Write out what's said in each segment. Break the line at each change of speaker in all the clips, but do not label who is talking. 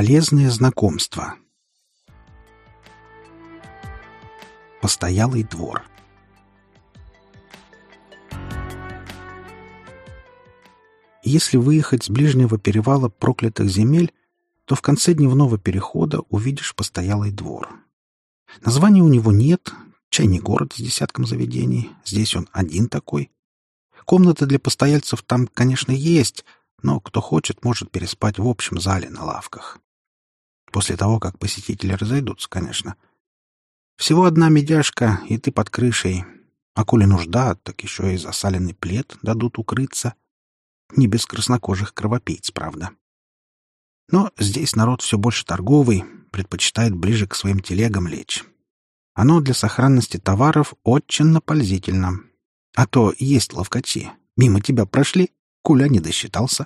Полезные знакомства. Постоялый двор. Если выехать с ближнего перевала проклятых земель, то в конце дневного перехода увидишь постоялый двор. Названия у него нет, чай не город с десятком заведений, здесь он один такой. Комнаты для постояльцев там, конечно, есть, но кто хочет, может переспать в общем зале на лавках. После того, как посетители разойдутся, конечно. Всего одна медяшка, и ты под крышей. А коли нужда, так еще и засаленный плед дадут укрыться. Не без краснокожих кровопийц, правда. Но здесь народ все больше торговый, предпочитает ближе к своим телегам лечь. Оно для сохранности товаров очень напользительно. А то есть ловкачи. Мимо тебя прошли, куля не досчитался.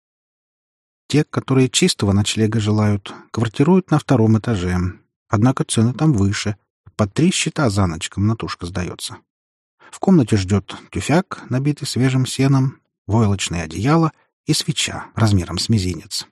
Те, которые чистого ночлега желают, квартируют на втором этаже. Однако цены там выше. По 3 счета за ночь комнатушка сдается. В комнате ждет тюфяк, набитый свежим сеном, войлочное одеяло и свеча размером с мизинец.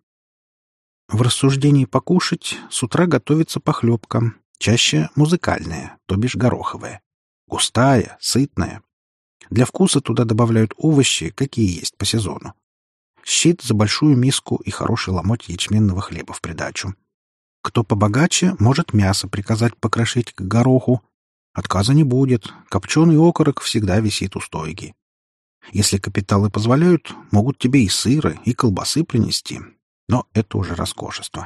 В рассуждении покушать с утра готовится похлебка, чаще музыкальная, то бишь гороховая. Густая, сытная. Для вкуса туда добавляют овощи, какие есть по сезону. Щит за большую миску и хороший ломоть ячменного хлеба в придачу. Кто побогаче, может мясо приказать покрошить к гороху. Отказа не будет, копченый окорок всегда висит у стойки. Если капиталы позволяют, могут тебе и сыра, и колбасы принести. Но это уже роскошество.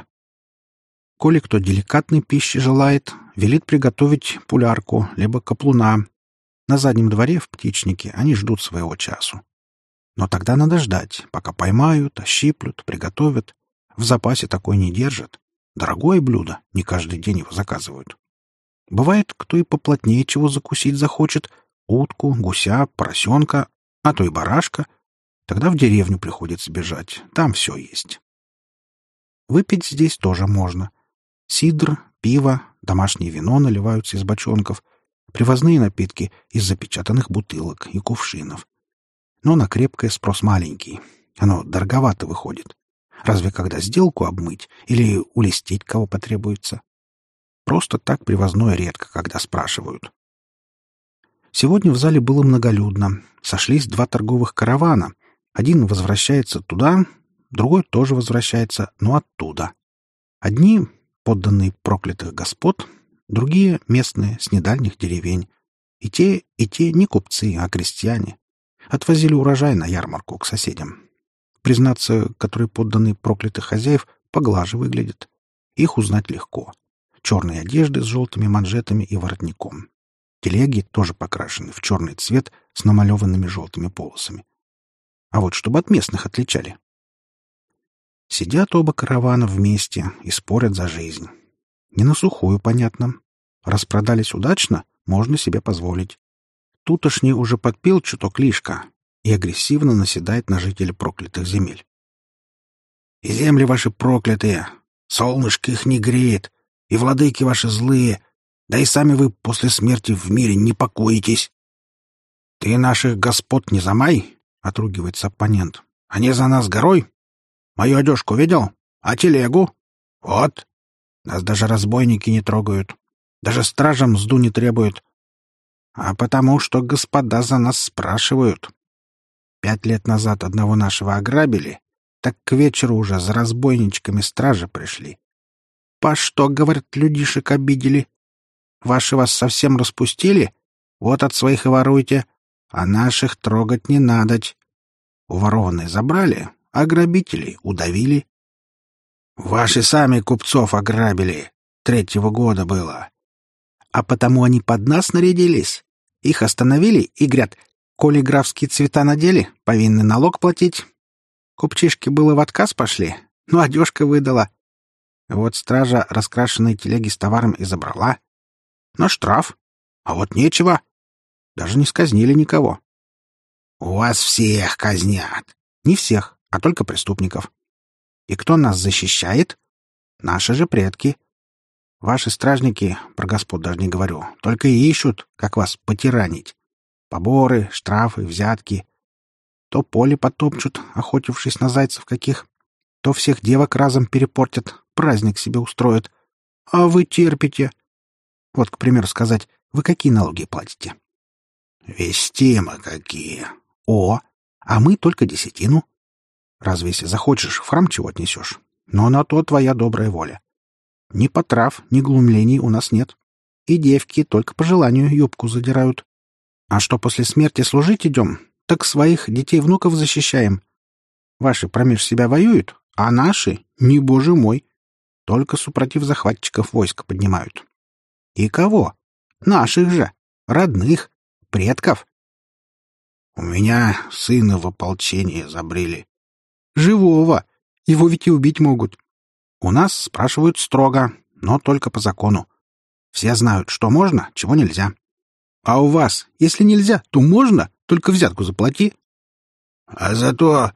Коли кто деликатной пищи желает, велит приготовить пулярку, либо каплуна. На заднем дворе в птичнике они ждут своего часу. Но тогда надо ждать, пока поймают, ощиплют, приготовят. В запасе такой не держат. Дорогое блюдо, не каждый день его заказывают. Бывает, кто и поплотнее чего закусить захочет. Утку, гуся, поросенка, а то и барашка. Тогда в деревню приходится бежать, там все есть. Выпить здесь тоже можно. Сидр, пиво, домашнее вино наливаются из бочонков, привозные напитки из запечатанных бутылок и кувшинов. Но на крепкое спрос маленький. Оно дороговато выходит. Разве когда сделку обмыть или улестить кого потребуется? Просто так привозное редко, когда спрашивают. Сегодня в зале было многолюдно. Сошлись 2 торговых каравана. Один возвращается туда, другой тоже возвращается, но оттуда. Одни — подданные проклятых господ, другие — местные, с недальних деревень. И те не купцы, а крестьяне. Отвозили урожай на ярмарку к соседям. Признаться, которые подданные проклятых хозяев поглаже выглядят. Их узнать легко. Черные одежды с желтыми манжетами и воротником. Телеги тоже покрашены в черный цвет с намалеванными желтыми полосами. А вот чтобы от местных отличали. Сидят оба каравана вместе и спорят за жизнь. Не на сухую, понятно. Распродались удачно, можно себе позволить. Тутошний уже подпил чуток лишка и агрессивно наседает на жителей проклятых земель. «И земли ваши проклятые! Солнышко их не греет, и владыки ваши злые, да и сами вы после смерти в мире не покоитесь!» «Ты наших господ не замай!» — отругивается оппонент. «Они за нас горой! Мою одежку видел? А телегу? Вот! Нас даже разбойники не трогают, даже стража мзду не требуют. А потому что господа за нас спрашивают. 5 лет назад одного нашего ограбили, так к вечеру уже за разбойничками стражи пришли. По что, говорят, людишек обидели? Ваши вас совсем распустили? Вот от своих и воруйте, а наших трогать не надоть. Уворованные забрали, а грабителей удавили. Ваши сами купцов ограбили. 3-го года было. А потому они под нас нарядились. Их остановили и говорят, коли графские цвета надели, повинны налог платить. Купчишки было в отказ пошли, но одежка выдала. Вот стража раскрашенные телеги с товаром и забрала. Но штраф. А вот нечего. Даже не сказнили никого. У вас всех казнят. Не всех, а только преступников. И кто нас защищает? Наши же предки. Ваши стражники, про господ даже не говорю, только и ищут, как вас потиранить. Поборы, штрафы, взятки. То поле потопчут, охотившись на зайцев каких, То всех девок разом перепортят, праздник себе устроят. А вы терпите. Вот, к примеру, сказать, вы какие налоги платите?
Вестимо какие.
О, а мы только десятину. Разве если захочешь, в храм чего отнесешь? Но на то твоя добрая воля. Ни потрав, ни глумлений у нас нет. И девки только по желанию юбку задирают. А что после смерти служить идем, так своих детей-внуков защищаем. Ваши промеж себя воюют, а наши, не боже мой, только супротив захватчиков войск поднимают. И кого? Наших же, родных, предков.
У меня сына в ополчение забрили.
Живого. Его ведь и убить могут. У нас спрашивают строго, но только по закону. Все знают, что можно, чего нельзя. А у вас, если нельзя, то можно, только взятку заплати.
А зато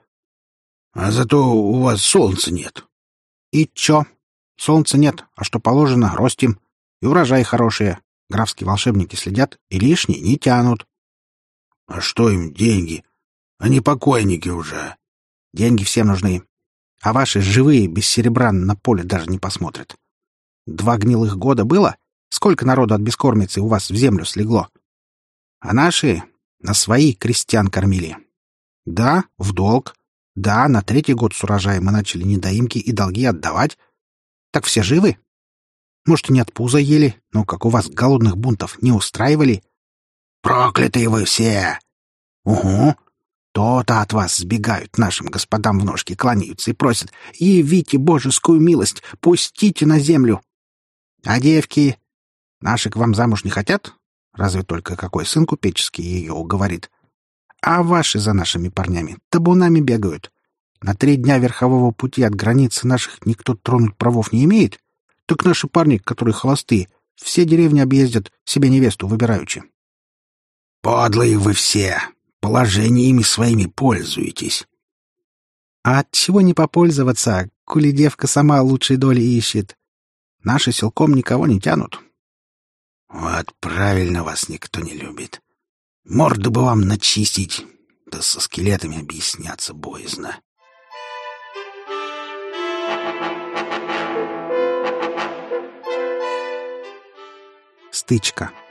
у вас солнца нет.
И чё? Солнца нет, а что положено, ростим. И урожаи хорошие. Графские волшебники следят и лишние не тянут.
А что им деньги? Они покойники уже.
Деньги всем нужны. А ваши живые без серебра на поле даже не посмотрят. 2 гнилых года было? Сколько народу от бескормицы у вас в землю слегло? А наши на свои крестьян кормили. Да, в долг. Да, на 3-й год с урожая мы начали недоимки и долги отдавать. Так все живы? Может, и не от пуза ели, но, как у вас, голодных бунтов не устраивали?
Проклятые вы все!
Угу. То-то от вас сбегают, нашим господам в ножки кланяются и просят: «Явите божескую милость, пустите на землю». А девки наши к вам замуж не хотят? Разве только какой сын купеческий ее уговорит. А ваши за нашими парнями табунами бегают. На 3 дня верхового пути от границы наших никто тронуть правов не имеет. Так наши парни, которые холостые, все деревни объездят, себе невесту выбираючи.
Подлые вы все! Положениями своими пользуетесь.
А от чего не попользоваться, коли девка сама лучшей доли ищет? Наши силком никого не тянут.
Вот правильно вас никто не любит. Морду бы вам начистить, да со скелетами объясняться боязно.
Стычка.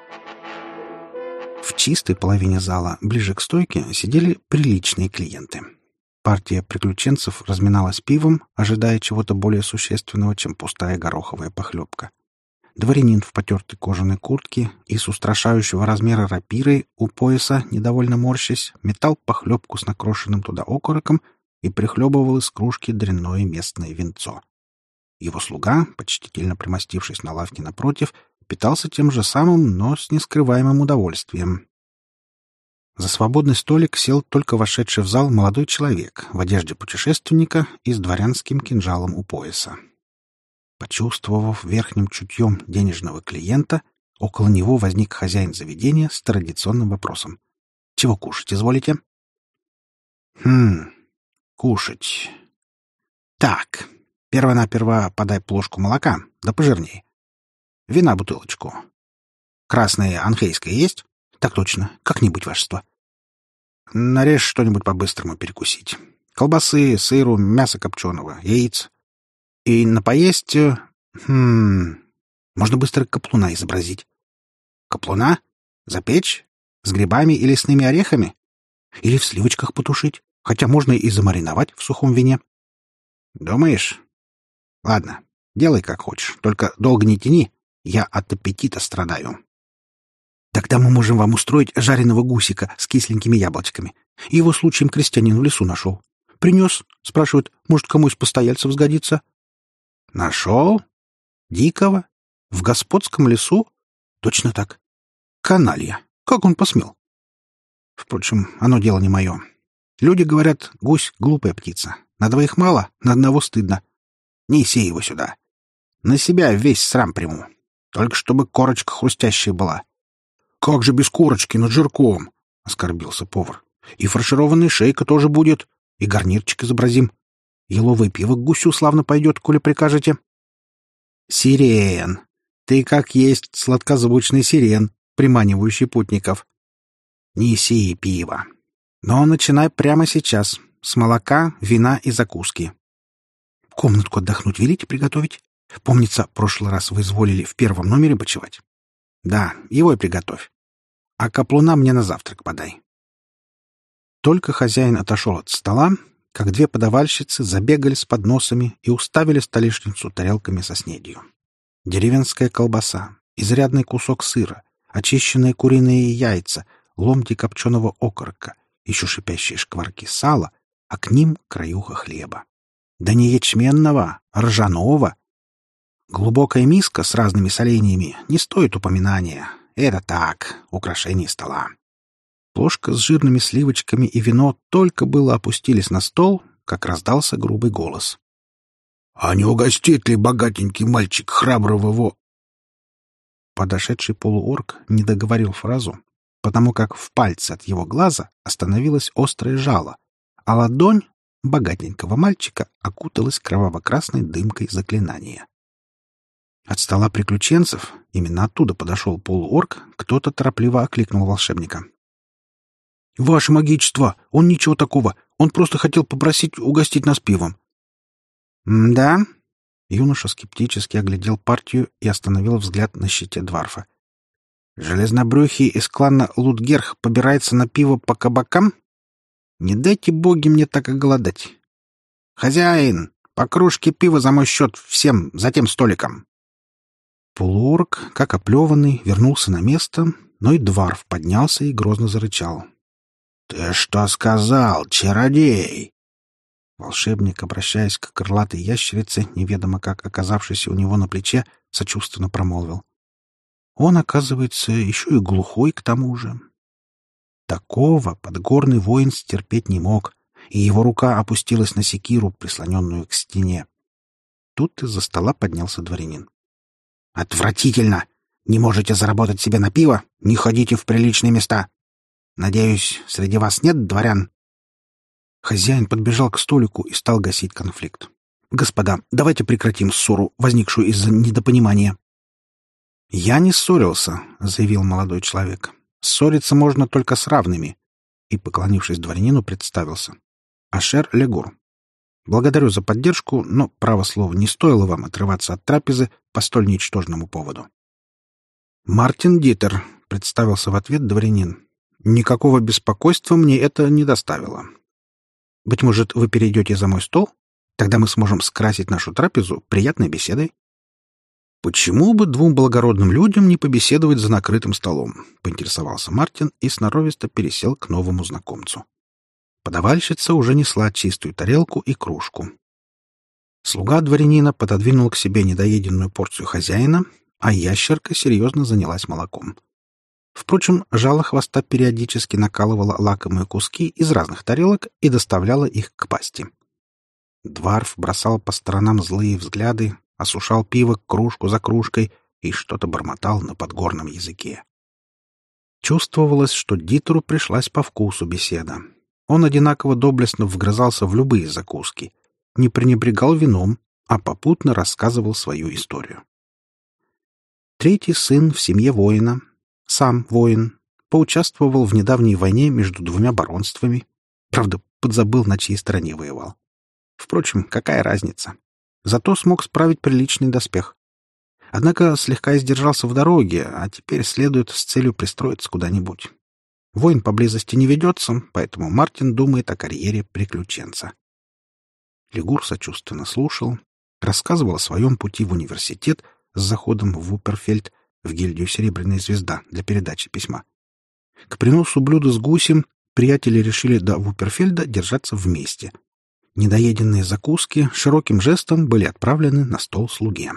В чистой половине зала, ближе к стойке, сидели приличные клиенты. Партия приключенцев разминалась пивом, ожидая чего-то более существенного, чем пустая гороховая похлебка. Дворянин в потертой кожаной куртке и с устрашающего размера рапирой у пояса, недовольно морщась, метал похлебку с накрошенным туда окороком и прихлебывал из кружки дрянное местное винцо. Его слуга, почтительно примостившись на лавке напротив, питался тем же самым, но с нескрываемым удовольствием. За свободный столик сел только вошедший в зал молодой человек в одежде путешественника и с дворянским кинжалом у пояса. Почувствовав верхним чутьем денежного клиента, около него возник хозяин заведения с традиционным вопросом: «Чего кушать изволите?» Кушать. Так, перво-наперво подай плошку молока, да пожирнее. Вина бутылочку. Красное анхейское есть? Так точно, как-нибудь, вашество. Нарежь что-нибудь по-быстрому перекусить. Колбасы, сыру, мяса копченого, яиц. И на поесть... можно быстро каплуна изобразить. Каплуна? Запечь? С грибами и лесными орехами? Или в сливочках потушить? Хотя можно и замариновать в сухом вине. Думаешь? Ладно, делай как хочешь, только долго не тяни. Я от аппетита страдаю. Тогда мы можем вам устроить жареного гусика с кисленькими яблочками. Его случаем крестьянин в лесу нашел. Принес, спрашивает, может, кому из постояльцев сгодится. Нашел? Дикого? В господском лесу? Точно так. Каналья. Как он посмел? Впрочем, оно дело не мое. Люди говорят, гусь — глупая птица. На 2 мало, на 1 стыдно. Не сей его сюда. На себя весь срам приму. Только чтобы корочка хрустящая была. — Как же без корочки над жирком? — оскорбился повар. — И фаршированная шейка тоже будет, и гарнирчик изобразим. Еловое пиво к гусю славно пойдет, коли прикажете. — Сирен! Ты как есть сладкозвучный сирен, приманивающий путников. Неси пиво. Но начинай прямо сейчас, с молока, вина и закуски. Комнатку отдохнуть велите приготовить? Помнится, прошлый раз вы изволили в первом номере почевать. Да, его и приготовь. А каплуна мне на завтрак подай. Только хозяин отошел от стола, как две подавальщицы забегали с подносами и уставили столешницу тарелками со снедью. Деревенская колбаса, изрядный кусок сыра, очищенные куриные яйца, ломти копченого окорока, еще шипящие шкварки сала, а к ним краюха хлеба. Да не ячменного, а ржаного. Глубокая миска с разными соленьями не стоит упоминания. Это так, украшение стола. Плошка с жирными сливочками и вино только было опустились на стол, как раздался грубый голос. — А не угостит ли богатенький мальчик храброго? Подошедший полуорк не договорил фразу, потому как в пальце от его глаза остановилось острое жало, а ладонь богатенького мальчика окуталась кроваво-красной дымкой заклинания. От стола приключенцев, именно оттуда подошел полуорк, кто-то торопливо окликнул волшебника. — Ваше магичество! Он ничего такого! Он просто хотел попросить угостить нас пивом. — Да? Юноша скептически оглядел партию и остановил взгляд на щите Дварфа. — Железнобрюхий из клана Лутгерх побирается на пиво по кабакам? Не дайте боги мне так оголодать. Хозяин, по кружке пива за мой счет всем за тем столиком. Полуорк, как оплеванный, вернулся на место, но и Дварф поднялся и грозно зарычал. — Ты что сказал, чародей? Волшебник, обращаясь к крылатой ящерице, неведомо как оказавшейся у него на плече, сочувственно промолвил. Он, оказывается, еще и глухой к тому же. Такого подгорный воин стерпеть не мог, и его рука опустилась на секиру, прислоненную к стене. Тут из-за стола поднялся дворянин. — Отвратительно! Не можете заработать себе на пиво? Не ходите в приличные места! Надеюсь, среди вас нет дворян? Хозяин подбежал к столику и стал гасить конфликт. — Господа, давайте прекратим ссору, возникшую из-за недопонимания. — Я не ссорился, — заявил молодой человек. — Ссориться можно только с равными. И, поклонившись дворянину, представился. — Ашер Легур. Благодарю за поддержку, но, право слово, не стоило вам отрываться от трапезы по столь ничтожному поводу. — Мартин Дитер, — представился в ответ дворянин. — Никакого беспокойства мне это не доставило. Быть может, вы перейдете за мой стол? Тогда мы сможем скрасить нашу трапезу приятной беседой. — Почему бы двум благородным людям не побеседовать за накрытым столом? — поинтересовался Мартин и сноровисто пересел к новому знакомцу. Подавальщица уже несла чистую тарелку и кружку. Слуга дворянина пододвинул к себе недоеденную порцию хозяина, а ящерка серьезно занялась молоком. Впрочем, жало хвоста периодически накалывало лакомые куски из разных тарелок и доставляло их к пасти. Дварф бросал по сторонам злые взгляды, осушал пиво кружку за кружкой и что-то бормотал на подгорном языке. Чувствовалось, что Дитеру пришлась по вкусу беседа. Он одинаково доблестно вгрызался в любые закуски, не пренебрегал вином, а попутно рассказывал свою историю. Третий сын в семье воина, сам воин, поучаствовал в недавней войне между двумя баронствами. Правда, подзабыл, на чьей стороне воевал. Впрочем, какая разница? Зато смог справить приличный доспех. Однако слегка издержался в дороге, а теперь следует с целью пристроиться куда-нибудь. Войн поблизости не ведется, поэтому Мартин думает о карьере приключенца. Легур сочувственно слушал, рассказывал о своем пути в университет с заходом в Вупперфельд, в гильдию «Серебряная звезда» для передачи письма. К приносу блюда с гусем приятели решили до Вупперфельда держаться вместе. Недоеденные закуски широким жестом были отправлены на стол слуге.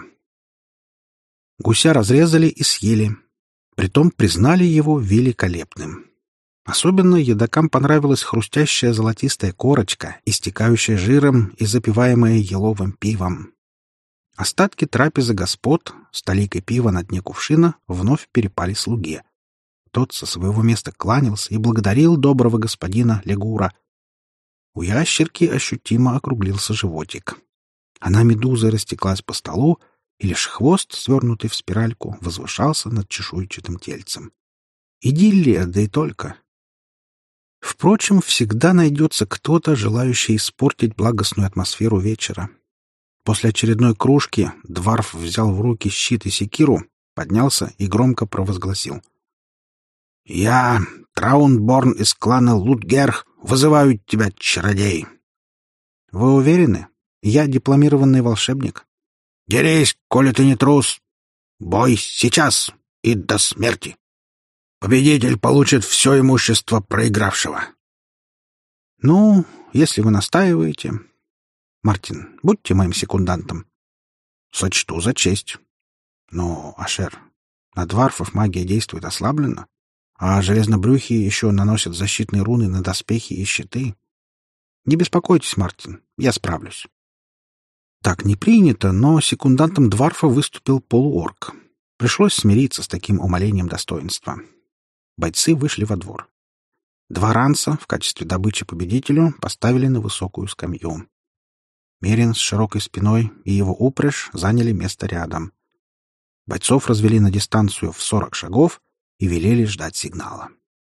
Гуся разрезали и съели. Притом признали его великолепным. Особенно едокам понравилась хрустящая золотистая корочка, истекающая жиром и запиваемая еловым пивом. Остатки трапезы господ, с толикой пива на дне кувшина, вновь перепали слуге. Тот со своего места кланялся и благодарил доброго господина Легура. У ящерки ощутимо округлился животик. Она медузой растеклась по столу, и лишь хвост, свернутый в спиральку, возвышался над чешуйчатым тельцем. Идиллия, да и только. Впрочем, всегда найдется кто-то, желающий испортить благостную атмосферу вечера. После очередной кружки Дварф взял в руки щит и секиру, поднялся и громко провозгласил: «Я, Траундборн из клана Лутгерх, вызываю тебя, чародей!» «Вы уверены? Я дипломированный волшебник». «Дерись, коли ты не трус! Бой сейчас и до смерти! Победитель получит все имущество проигравшего!» «Ну, если вы настаиваете...» «Мартин, будьте моим секундантом». «Сочту за честь». «Но, Ашер, на дварфов магия действует ослабленно, а железнобрюхи еще наносят защитные руны на доспехи и щиты. Не беспокойтесь, Мартин, я справлюсь». Так не принято, но секундантом дварфа выступил полуорк. Пришлось смириться с таким умалением достоинства. Бойцы вышли во двор. Два ранца в качестве добычи победителю поставили на высокую скамью. Мерин с широкой спиной и его упряжь заняли место рядом. Бойцов развели на дистанцию в 40 шагов и велели ждать сигнала.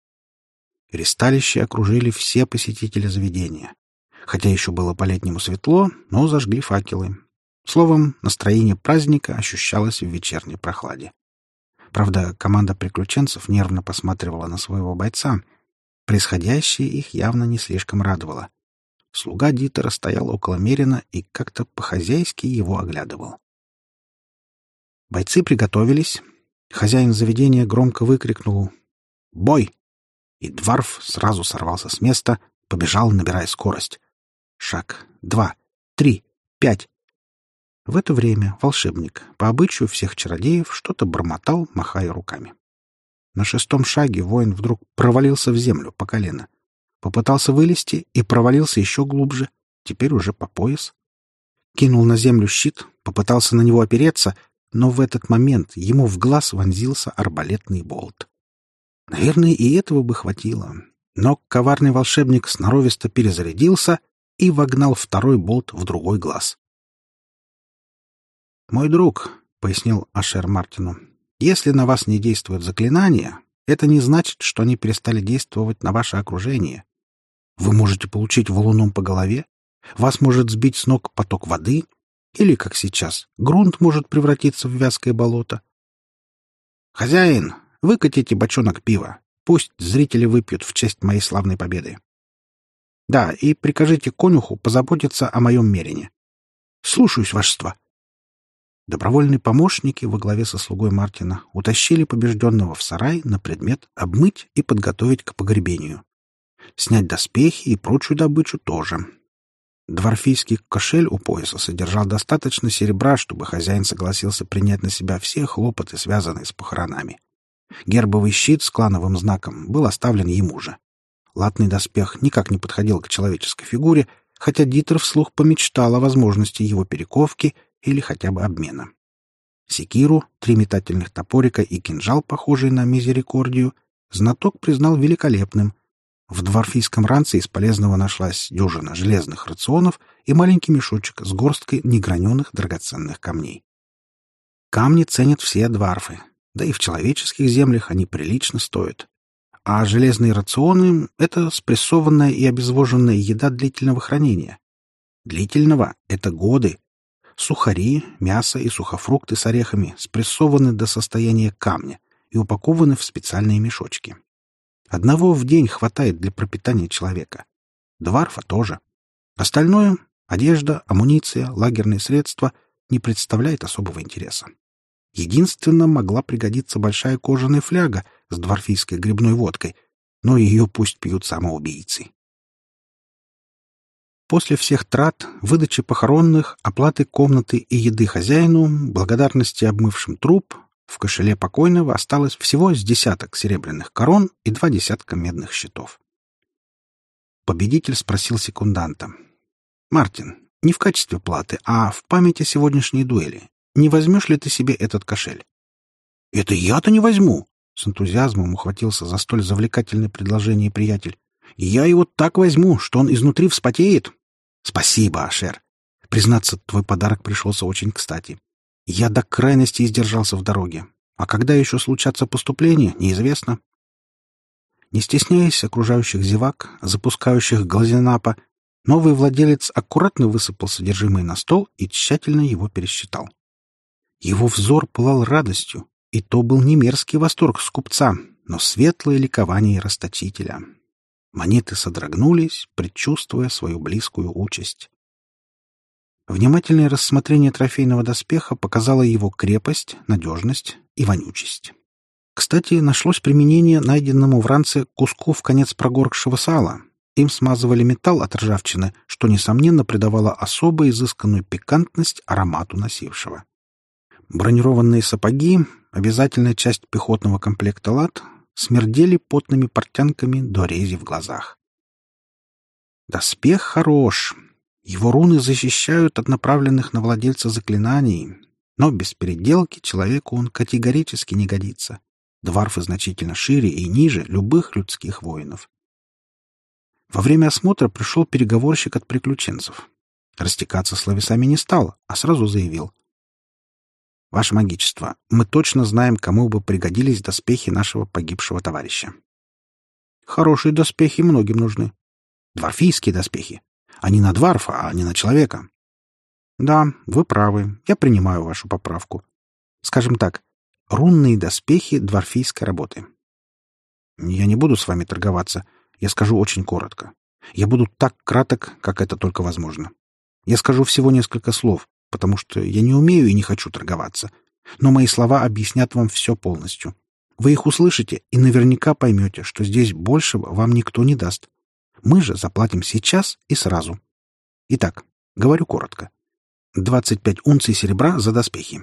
Ристалище окружили все посетители заведения. Хотя еще было по-летнему светло, но зажгли факелы. Словом, настроение праздника ощущалось в вечерней прохладе. Правда, команда приключенцев нервно посматривала на своего бойца. Происходящее их явно не слишком радовало. Слуга Дитера стоял около Мерина и как-то по-хозяйски его оглядывал. Бойцы приготовились. Хозяин заведения громко выкрикнул «Бой!» И Дварф сразу сорвался с места, побежал, набирая скорость. Шаг, 2, 3, 5. В это время волшебник, по обычаю всех чародеев, что-то бормотал, махая руками. На 6-м шаге воин вдруг провалился в землю по колено. Попытался вылезти и провалился еще глубже, теперь уже по пояс. Кинул на землю щит, попытался на него опереться, но в этот момент ему в глаз вонзился арбалетный болт. Наверное, и этого бы хватило. Но коварный волшебник сноровисто перезарядился и вогнал второй болт в другой глаз. «Мой друг», — пояснил Ашер Мартину, — «если на вас не действует заклинание, это не значит, что они перестали действовать на ваше окружение. Вы можете получить валуном по голове, вас может сбить с ног поток воды, или, как сейчас, грунт может превратиться в вязкое болото. Хозяин, выкатите бочонок пива, пусть зрители выпьют в честь моей славной победы. Да, и прикажите конюху позаботиться о моем мерине. Слушаюсь, вашество». Добровольные помощники во главе со слугой Мартина утащили побежденного в сарай на предмет обмыть и подготовить к погребению. Снять доспехи и прочую добычу тоже. Дварфийский кошель у пояса содержал достаточно серебра, чтобы хозяин согласился принять на себя все хлопоты, связанные с похоронами. Гербовый щит с клановым знаком был оставлен ему же. Латный доспех никак не подходил к человеческой фигуре, хотя Дитер вслух помечтал о возможности его перековки или хотя бы обмена. Секиру, 3 метательных топорика и кинжал, похожий на мизерикордию, знаток признал великолепным. В дварфийском ранце из полезного нашлась дюжина железных рационов и маленький мешочек с горсткой неграненых драгоценных камней. Камни ценят все дварфы, да и в человеческих землях они прилично стоят. А железные рационы — это спрессованная и обезвоженная еда длительного хранения. Длительного — это годы. Сухари, мясо и сухофрукты с орехами спрессованы до состояния камня и упакованы в специальные мешочки. Одного в день хватает для пропитания человека. Дварфа тоже. Остальное — одежда, амуниция, лагерные средства — не представляет особого интереса. Единственно могла пригодиться большая кожаная фляга с дварфийской грибной водкой, но ее пусть пьют самоубийцы. После всех трат, выдачи похоронных, оплаты комнаты и еды хозяину, благодарности обмывшим труп, в кошеле покойного осталось всего с 10 серебряных корон и 2 десятка медных щитов. Победитель спросил секунданта: «Мартин, не в качестве платы, а в память о сегодняшней дуэли, не возьмешь ли ты себе этот кошель?» «Это я-то не возьму!» — с энтузиазмом ухватился за столь завлекательное предложение приятель. «Я его так возьму, что он изнутри вспотеет!» «Спасибо, Ашер. Признаться, твой подарок пришелся очень кстати. Я до крайности издержался в дороге. А когда еще случатся поступления, неизвестно». Не стесняясь окружающих зевак, запускающих глазенапа, Новый владелец аккуратно высыпал содержимое на стол и тщательно его пересчитал. Его взор пылал радостью, и то был не мерзкий восторг скупца, но светлое ликование расточителя. Монеты содрогнулись, предчувствуя свою близкую участь. Внимательное рассмотрение трофейного доспеха показало его крепость, надежность и вонючесть. Кстати, нашлось применение найденному в ранце куску в конец прогоркшего сала. Им смазывали металл от ржавчины, что, несомненно, придавало особо изысканную пикантность аромату носившего. Бронированные сапоги, обязательная часть пехотного комплекта лад, смердели потными портянками до рези в глазах. Доспех хорош. Его руны защищают от направленных на владельца заклинаний, но без переделки человеку он категорически не годится. Дварфы значительно шире и ниже любых людских воинов. Во время осмотра пришел переговорщик от приключенцев. Растекаться словесами не стал, а сразу заявил: «Ваше магичество, мы точно знаем, кому бы пригодились доспехи нашего погибшего товарища». «Хорошие доспехи многим нужны». «Дварфийские доспехи. Они на дварфа, а не на человека». «Да, вы правы. Я принимаю вашу поправку. Скажем так, рунные доспехи дварфийской работы». «Я не буду с вами торговаться. Я скажу очень коротко. Я буду так краток, как это только возможно. Я скажу всего несколько слов, потому что я не умею и не хочу торговаться. Но мои слова объяснят вам все полностью. Вы их услышите и наверняка поймете, что здесь большего вам никто не даст. Мы же заплатим сейчас и сразу. Итак, говорю коротко. 25 унций серебра за доспехи».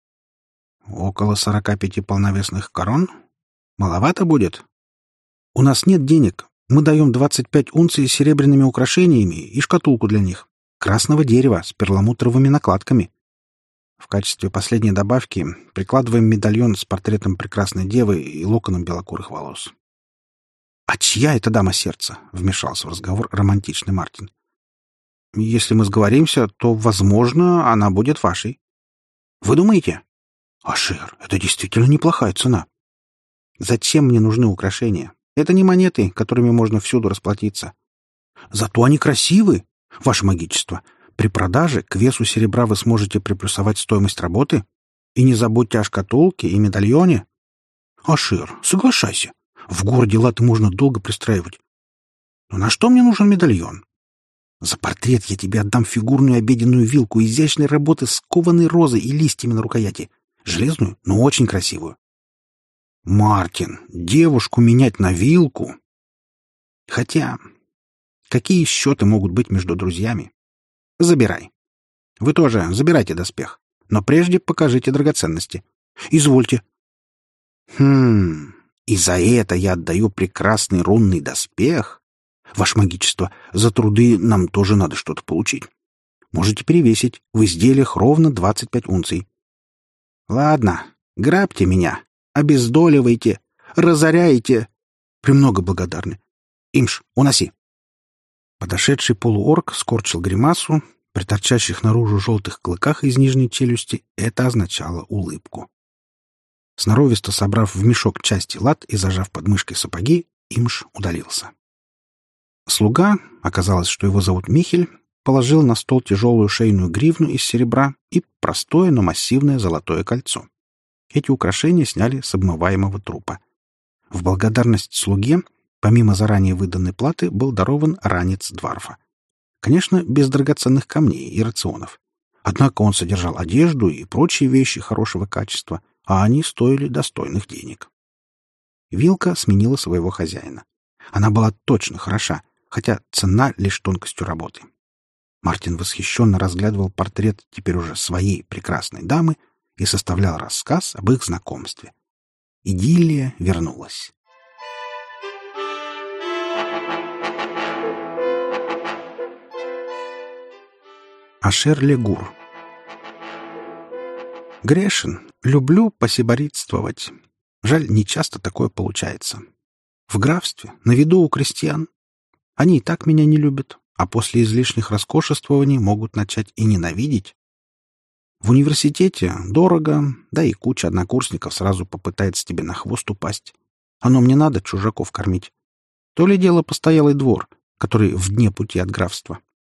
«Около 45 полновесных корон? Маловато будет?» «У нас нет денег. Мы даем 25 унций с серебряными украшениями и шкатулку для них. Красного дерева с перламутровыми накладками. В качестве последней добавки прикладываем медальон с портретом прекрасной девы и локоном белокурых волос». «А чья это дама сердца?» — вмешался в разговор романтичный Мартин. «Если мы сговоримся, то, возможно, она будет вашей». «Вы думаете?» «Ашер, это действительно неплохая цена». «Зачем мне нужны украшения? Это не монеты, которыми можно всюду расплатиться. Зато они красивы. Ваше магичество, при продаже к весу серебра вы сможете приплюсовать стоимость работы. И не забудьте о шкатулке и медальоне». «Ашер, соглашайся. В городе латы можно долго пристраивать. Но на что мне нужен медальон? За портрет я тебе отдам фигурную обеденную вилку изящной работы с кованой розой и листьями на рукояти. Железную, но очень красивую». «Мартин, девушку менять на вилку?» «Хотя, какие счеты могут быть между друзьями? Забирай. Вы тоже забирайте доспех, но прежде покажите драгоценности. Извольте». «И за это я отдаю прекрасный рунный доспех? Ваше магичество, за труды нам тоже надо что-то получить. Можете перевесить, в изделиях ровно 25 унций». «Ладно, грабьте меня, обездоливайте, разоряйте. Премного благодарны. Имш, уноси». Подошедший полуорк скорчил гримасу. При торчащих наружу желтых клыках из нижней челюсти это означало улыбку. Сноровисто собрав в мешок части лад и зажав под мышкой сапоги, Имш удалился. Слуга, оказалось, что его зовут Михель, положил на стол тяжелую шейную гривну из серебра и простое, но массивное золотое кольцо. Эти украшения сняли с обмываемого трупа. В благодарность слуге, помимо заранее выданной платы, был дарован ранец дварфа. Конечно, без драгоценных камней и рационов. Однако он содержал одежду и прочие вещи хорошего качества, а они стоили достойных денег. Вилка сменила своего хозяина. Она была точно хороша, хотя цена лишь тонкостью работы. Мартин восхищенно разглядывал портрет теперь уже своей прекрасной дамы и составлял рассказ об их знакомстве. Идиллия вернулась. Ашер Легур. Грешен, люблю посиборитствовать. Жаль, нечасто такое получается. В графстве, на виду у крестьян. Они и так меня не любят, а после излишних роскошествований могут начать и ненавидеть. В университете дорого, да и куча однокурсников сразу попытается тебе на хвост упасть. Оно мне надо чужаков кормить. То ли дело постоялый двор, который в дне пути от графства.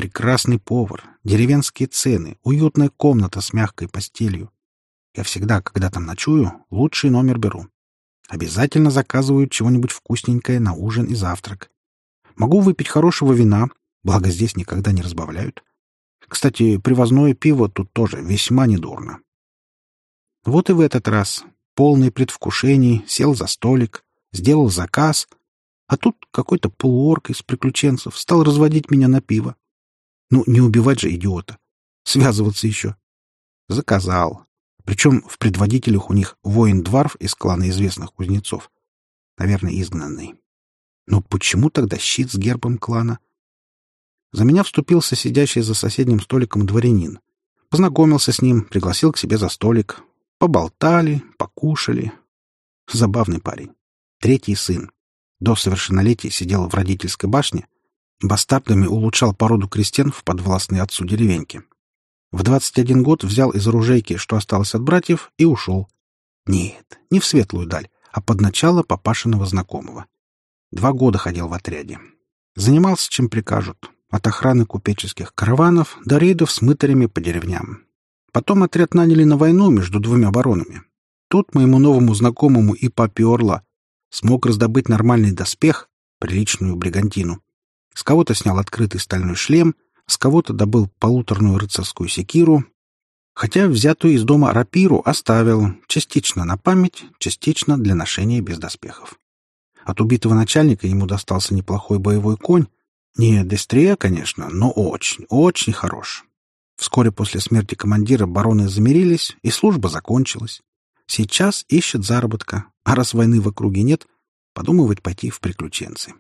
Прекрасный повар, деревенские цены, уютная комната с мягкой постелью. Я всегда, когда там ночую, лучший номер беру. Обязательно заказываю чего-нибудь вкусненькое на ужин и завтрак. Могу выпить хорошего вина, благо здесь никогда не разбавляют. Кстати, привозное пиво тут тоже весьма недурно. Вот и в этот раз, полный предвкушений, сел за столик, сделал заказ, а тут какой-то полуорк из приключенцев стал разводить меня на пиво. Ну, не убивать же идиота. Связываться еще. Заказал. Причем в предводителях у них воин-дварф из клана известных кузнецов. Наверное, изгнанный. Но почему тогда щит с гербом клана? За меня вступился сидящий за соседним столиком дворянин. Познакомился с ним, пригласил к себе за столик. Поболтали, покушали. Забавный парень. Третий сын. До совершеннолетия сидел в родительской башне. Бастардами улучшал породу крестьян в подвластной отцу деревеньке. В 21 год взял из оружейки, что осталось от братьев, и ушел. Нет, не в светлую даль, а под начало папашиного знакомого. 2 года ходил в отряде. Занимался, чем прикажут. От охраны купеческих караванов до рейдов с мытарями по деревням. Потом отряд наняли на войну между 2 баронами. Тут моему новому знакомому и поперло. Смог раздобыть нормальный доспех, приличную бригантину. С кого-то снял открытый стальной шлем, с кого-то добыл полуторную рыцарскую секиру, хотя взятую из дома рапиру оставил, частично на память, частично для ношения без доспехов. От убитого начальника ему достался неплохой боевой конь, не Дестрия, конечно, но очень, очень хорош. Вскоре после смерти командира бароны замирились, и служба закончилась. Сейчас ищет заработка, а раз войны в округе нет, подумывает пойти в приключенцы.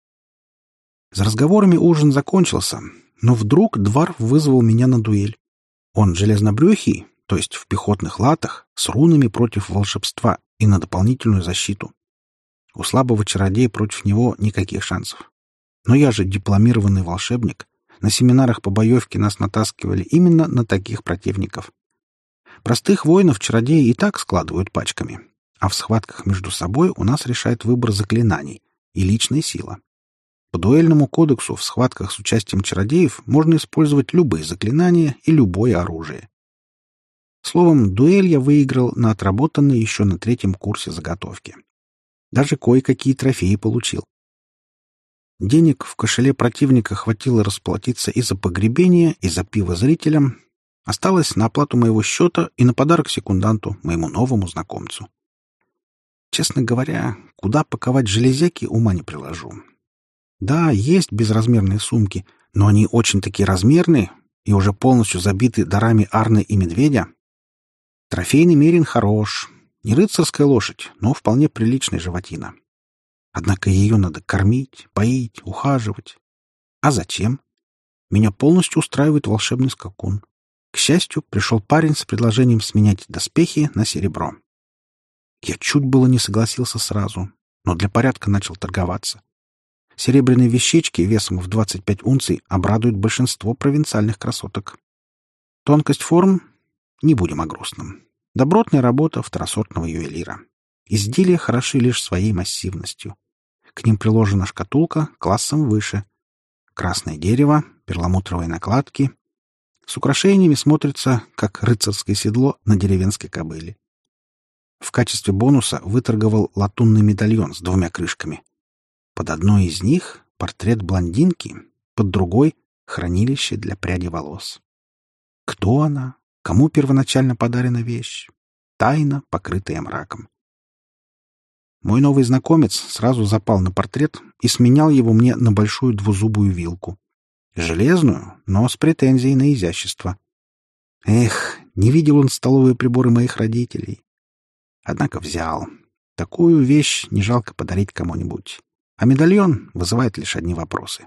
За разговорами ужин закончился, но вдруг Дварф вызвал меня на дуэль. Он железнобрюхий, то есть в пехотных латах, с рунами против волшебства и на дополнительную защиту. У слабого чародея против него никаких шансов. Но я же дипломированный волшебник. На семинарах по боевке нас натаскивали именно на таких противников. Простых воинов чародеи и так складывают пачками, а в схватках между собой у нас решает выбор заклинаний и личная сила. По дуэльному кодексу в схватках с участием чародеев можно использовать любые заклинания и любое оружие. Словом, дуэль я выиграл на отработанной еще на 3-м курсе заготовки. Даже кое-какие трофеи получил. Денег в кошеле противника хватило расплатиться и за погребение, и за пиво зрителям. Осталось на оплату моего счета и на подарок секунданту, моему новому знакомцу. Честно говоря, куда паковать железяки, ума не приложу. Да, есть безразмерные сумки, но они очень-таки размерные и уже полностью забиты дарами Арны и Медведя. Трофейный мерин хорош. Не рыцарская лошадь, но вполне приличная животина. Однако ее надо кормить, поить, ухаживать. А зачем? Меня полностью устраивает волшебный скакун. К счастью, пришел парень с предложением сменять доспехи на серебро. Я чуть было не согласился сразу, но для порядка начал торговаться. Серебряные вещички весом в 25 унций обрадуют большинство провинциальных красоток. Тонкость форм — не будем о грустном. Добротная работа второсортного ювелира. Изделия хороши лишь своей массивностью. К ним приложена шкатулка классом выше. Красное дерево, перламутровые накладки. С украшениями смотрится, как рыцарское седло на деревенской кобыле. В качестве бонуса выторговал латунный медальон с 2 крышками. Под одной из них — портрет блондинки, под другой — хранилище для пряди волос. Кто она? Кому первоначально подарена вещь? Тайна, покрытая мраком. Мой новый знакомец сразу запал на портрет и сменял его мне на большую двузубую вилку. Железную, но с претензией на изящество. Эх, не видел он столовые приборы моих родителей. Однако взял. Такую вещь не жалко подарить кому-нибудь. А медальон вызывает лишь одни вопросы.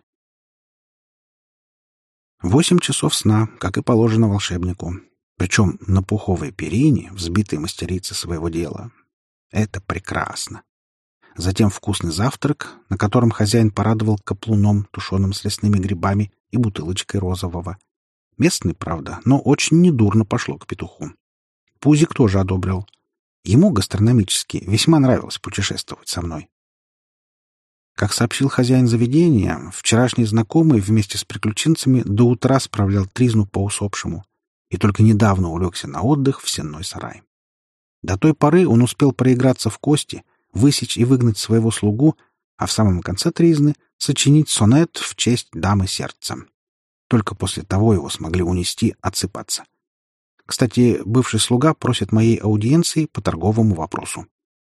8 часов сна, как и положено волшебнику. Причем на пуховой перине, взбитой мастерицей своего дела. Это прекрасно. Затем вкусный завтрак, на котором хозяин порадовал каплуном, тушеным с лесными грибами и бутылочкой розового. Местный, правда, но очень недурно пошло к петуху. Пузик тоже одобрил. Ему гастрономически весьма нравилось путешествовать со мной. Как сообщил хозяин заведения, вчерашний знакомый вместе с приключенцами до утра справлял тризну по усопшему и только недавно улегся на отдых в сенной сарай. До той поры он успел проиграться в кости, высечь и выгнать своего слугу, а в самом конце тризны сочинить сонет в честь дамы сердца. Только после того его смогли унести отсыпаться. Кстати, бывший слуга просит моей аудиенции по торговому вопросу.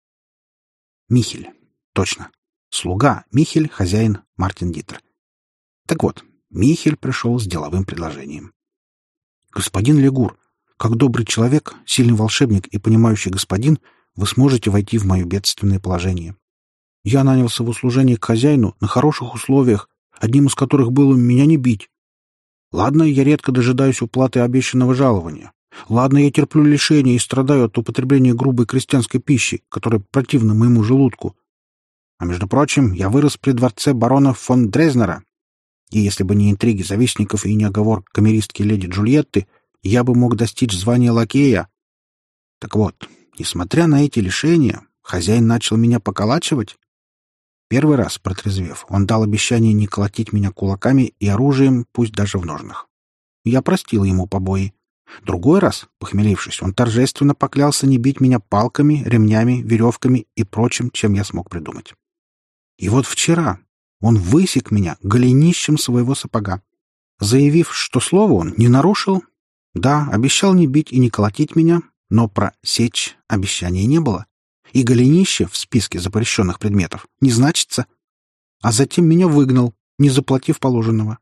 Михель. Точно. Слуга Михель, хозяин Мартин Дитер. Так вот, Михель пришел с деловым предложением. «Господин Легур, как добрый человек, сильный волшебник и понимающий господин, вы сможете войти в мое бедственное положение. Я нанялся в услужение к хозяину на хороших условиях, одним из которых было меня не бить. Ладно, я редко дожидаюсь уплаты обещанного жалования. Ладно, я терплю лишения и страдаю от употребления грубой крестьянской пищи, которая противна моему желудку. А между прочим, я вырос при дворце барона фон Дрезнера, и если бы не интриги завистников и не оговор камеристки леди Джульетты, я бы мог достичь звания лакея. Так вот, несмотря на эти лишения, хозяин начал меня поколачивать. Первый раз, протрезвев, он дал обещание не колотить меня кулаками и оружием, пусть даже в ножнах. Я простил ему побои. Другой раз, похмелившись, он торжественно поклялся не бить меня палками, ремнями, веревками и прочим, чем я смог придумать. И вот вчера он высек меня голенищем своего сапога, заявив, что слово он не нарушил. Да, обещал не бить и не колотить меня, но про сечь обещания не было. И голенище в списке запрещенных предметов не значится. А затем меня выгнал, не заплатив положенного.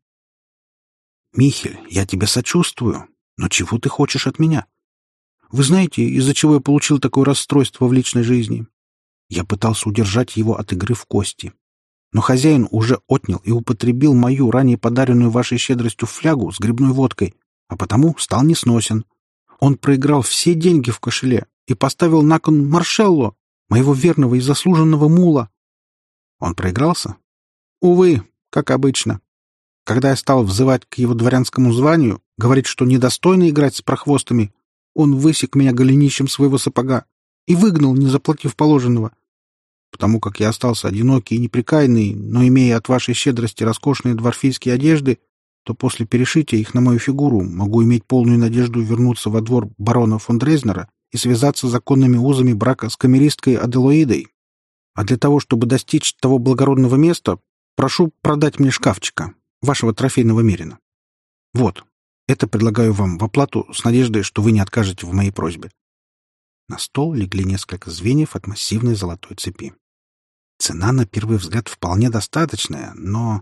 «Михель, я тебе сочувствую, но чего ты хочешь от меня? Вы знаете, из-за чего я получил такое расстройство в личной жизни? Я пытался удержать его от игры в кости. Но хозяин уже отнял и употребил мою ранее подаренную вашей щедростью флягу с грибной водкой, а потому стал несносен. Он проиграл все деньги в кошеле и поставил на кон Маршелло, моего верного и заслуженного мула. Он проигрался? Увы, как обычно. Когда я стал взывать к его дворянскому званию, говорить, что недостойно играть с прохвостами, он высек меня голенищем своего сапога и выгнал, не заплатив положенного. Потому как я остался одинокий и неприкаянный, но имея от вашей щедрости роскошные дворфийские одежды, то после перешития их на мою фигуру могу иметь полную надежду вернуться во двор барона фон Дрезнера и связаться законными узами брака с камеристкой Аделоидой. А для того, чтобы достичь того благородного места, прошу продать мне шкафчика, вашего трофейного мерина. Вот, это предлагаю вам в оплату с надеждой, что вы не откажете в моей просьбе». На стол легли несколько звеньев от массивной золотой цепи. Цена, на первый взгляд, вполне достаточная, но...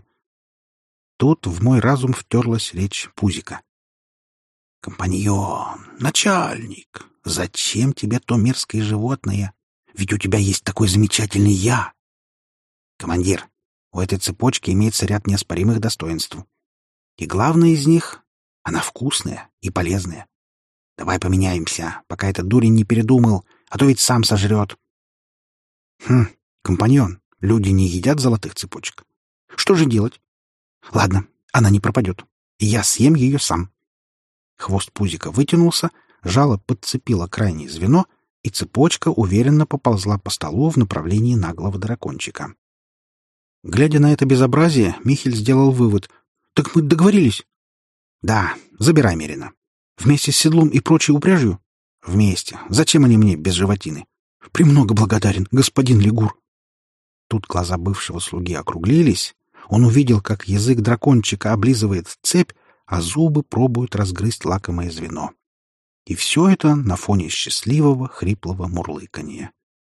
Тут в мой разум втерлась речь Пузика. «Компаньон, начальник, зачем тебе то мерзкое животное? Ведь у тебя есть такой замечательный я!» «Командир, у этой цепочки имеется ряд неоспоримых достоинств. И главное из них — она вкусная и полезная. Давай поменяемся, пока этот дурень не передумал, а то ведь сам сожрет». Компаньон, люди не едят золотых цепочек. Что же делать? Ладно, она не пропадет. Я съем ее сам». Хвост Пузика вытянулся, жало подцепило крайнее звено, и цепочка уверенно поползла по столу в направлении наглого дракончика. Глядя на это безобразие, Михель сделал вывод. «Так мы договорились?» «Да, забирай мерина. Вместе с седлом и прочей упряжью?» «Вместе. Зачем они мне без животины?» «Премного благодарен, господин Легур». Тут глаза бывшего слуги округлились. Он увидел, как язык дракончика облизывает цепь, а зубы пробуют разгрызть лакомое звено. И все это на фоне счастливого, хриплого мурлыканья.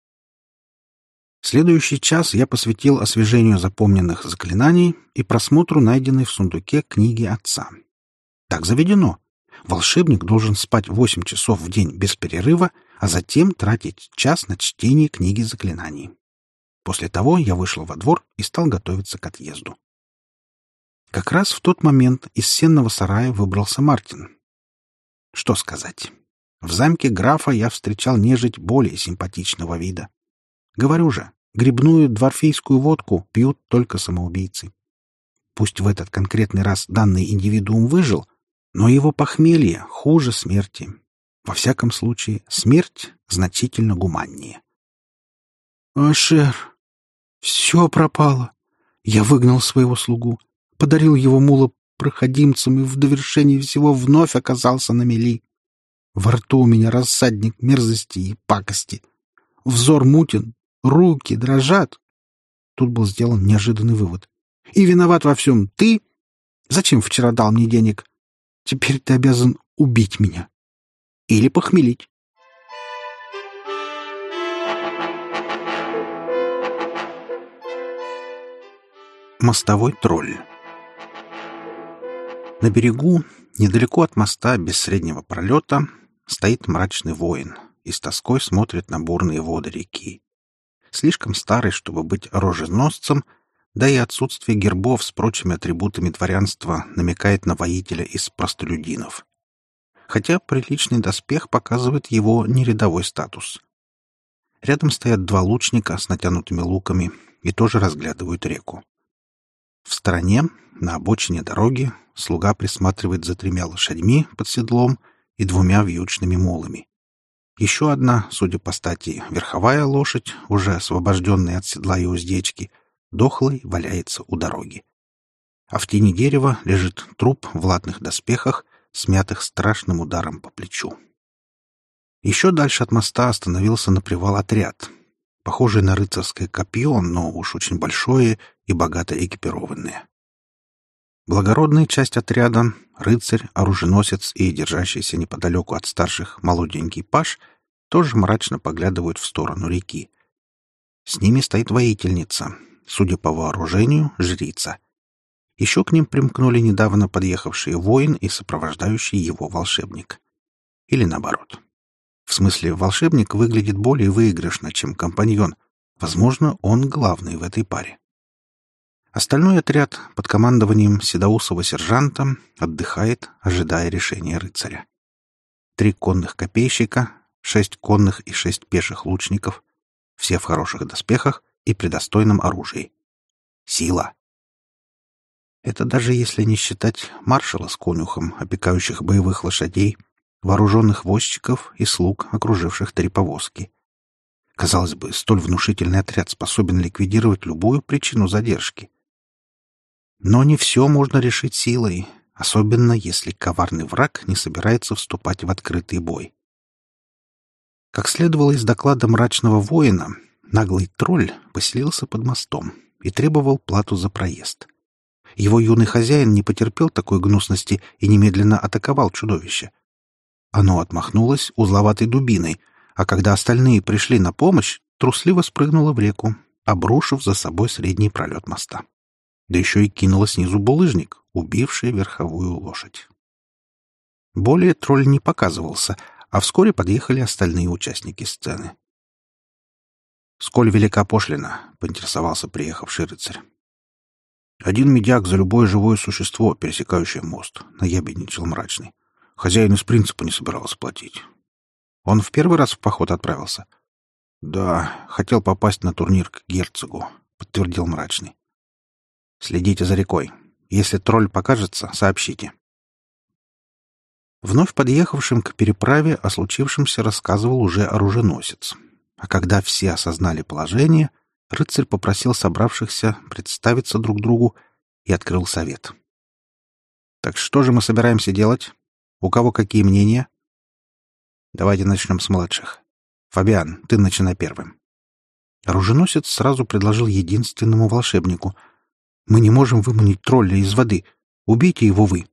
Следующий час я посвятил освежению запомненных заклинаний и просмотру найденной в сундуке книги отца. Так заведено. Волшебник должен спать 8 часов в день без перерыва, а затем тратить час на чтение книги заклинаний. После того я вышел во двор и стал готовиться к отъезду. Как раз в тот момент из сенного сарая выбрался Мартин. Что сказать? В замке графа я встречал нежить более симпатичного вида. Говорю же, грибную дворфийскую водку пьют только самоубийцы. Пусть в этот конкретный раз данный индивидуум выжил, но его похмелье хуже смерти. Во всяком случае, смерть значительно гуманнее. «Ашер, все пропало. Я выгнал своего слугу, подарил его мула проходимцам и в довершении всего вновь оказался на мели. Во рту у меня рассадник мерзости и пакости. Взор мутен, руки дрожат. Тут был сделан неожиданный вывод. И виноват во всем ты? Зачем вчера дал мне денег? Теперь ты обязан убить меня. Или похмелить. Мостовой тролль. На берегу, недалеко от моста, без среднего пролета, стоит мрачный воин и с тоской смотрит на бурные воды реки. Слишком старый, чтобы быть оруженосцем, да и отсутствие гербов с прочими атрибутами дворянства намекает на воителя из простолюдинов. Хотя приличный доспех показывает его нерядовой статус. Рядом стоят два лучника с натянутыми луками и тоже разглядывают реку. В стороне, на обочине дороги, слуга присматривает за 3 лошадьми под седлом и 2 вьючными мулами. Еще одна, судя по стати, верховая лошадь, уже освобожденная от седла и уздечки, дохлой валяется у дороги. А в тени дерева лежит труп в латных доспехах, смятых страшным ударом по плечу. Еще дальше от моста остановился на привал отряд, похожий на рыцарское копье, но уж очень большое и богато экипированное. Благородная часть отряда — рыцарь, оруженосец и держащийся неподалеку от старших молоденький паж — тоже мрачно поглядывают в сторону реки. С ними стоит воительница, судя по вооружению, жрица. Еще к ним примкнули недавно подъехавший воин и сопровождающий его волшебник. Или наоборот. В смысле, волшебник выглядит более выигрышно, чем компаньон. Возможно, он главный в этой паре. Остальной отряд под командованием седоусого сержанта отдыхает, ожидая решения рыцаря. 3 конных копейщика, 6 конных и 6 пеших лучников, все в хороших доспехах и при достойном оружии. Сила. Это даже если не считать маршала с конюхом, опекающих боевых лошадей, вооруженных возчиков и слуг, окруживших 3 повозки. Казалось бы, столь внушительный отряд способен ликвидировать любую причину задержки. Но не все можно решить силой, особенно если коварный враг не собирается вступать в открытый бой. Как следовало из доклада мрачного воина, наглый тролль поселился под мостом и требовал плату за проезд. Его юный хозяин не потерпел такой гнусности и немедленно атаковал чудовище. Оно отмахнулось узловатой дубиной, а когда остальные пришли на помощь, трусливо спрыгнуло в реку, обрушив за собой средний пролет моста. Да еще и кинуло снизу булыжник, убивший верховую лошадь. Более тролль не показывался, а вскоре подъехали остальные участники сцены. «Сколь велика пошлина?» — поинтересовался приехавший рыцарь. 1 медяк за любое живое существо, пересекающее мост», — наябедничал мрачный. Хозяин из принципа не собирался платить. Он в первый раз в поход отправился? Да, хотел попасть на турнир к герцогу, подтвердил мрачный. Следите за рекой. Если тролль покажется, сообщите. Вновь подъехавшим к переправе о случившемся рассказывал уже оруженосец. А когда все осознали положение, рыцарь попросил собравшихся представиться друг другу и открыл совет. «Так что же мы собираемся делать? У кого какие мнения?» «Давайте начнем с младших. Фабиан, ты начинай первым». Оруженосец сразу предложил единственному волшебнику. «Мы не можем выманить тролля из воды. Убейте его вы».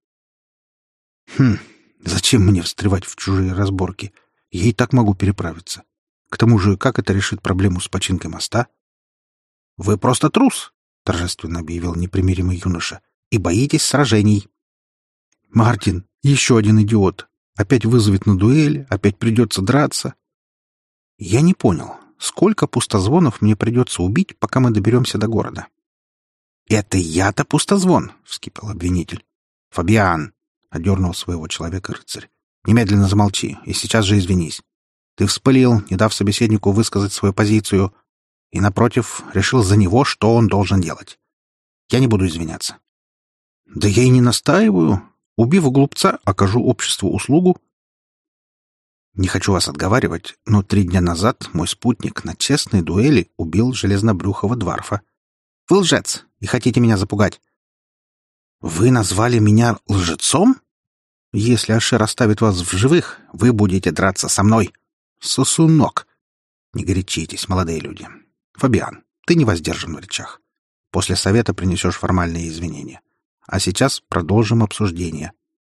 Зачем мне встревать в чужие разборки? Я и так могу переправиться. К тому же, как это решит проблему с починкой моста?» «Вы просто трус», — торжественно объявил непримиримый юноша, — «и боитесь сражений». «Мартин, еще один идиот. Опять вызовет на дуэль, опять придется драться». «Я не понял, сколько пустозвонов мне придется убить, пока мы доберемся до города?» «Это я-то пустозвон», — вскипел обвинитель. «Фабиан», — одернул своего человека рыцарь, — «немедленно замолчи и сейчас же извинись. Ты вспылил, не дав собеседнику высказать свою позицию, и, напротив, решил за него, что он должен делать. Я не буду извиняться». «Да я и не настаиваю. Убив глупца, окажу обществу услугу». «Не хочу вас отговаривать, но 3 дня назад мой спутник на честной дуэли убил железнобрюхого дварфа». «Вы лжец! и хотите меня запугать. Вы назвали меня лжецом? Если Ашер оставит вас в живых, вы будете драться со мной. Сосунок. Не горячитесь, молодые люди. Фабиан, ты не воздержан в речах. После совета принесешь формальные извинения. А сейчас продолжим обсуждение.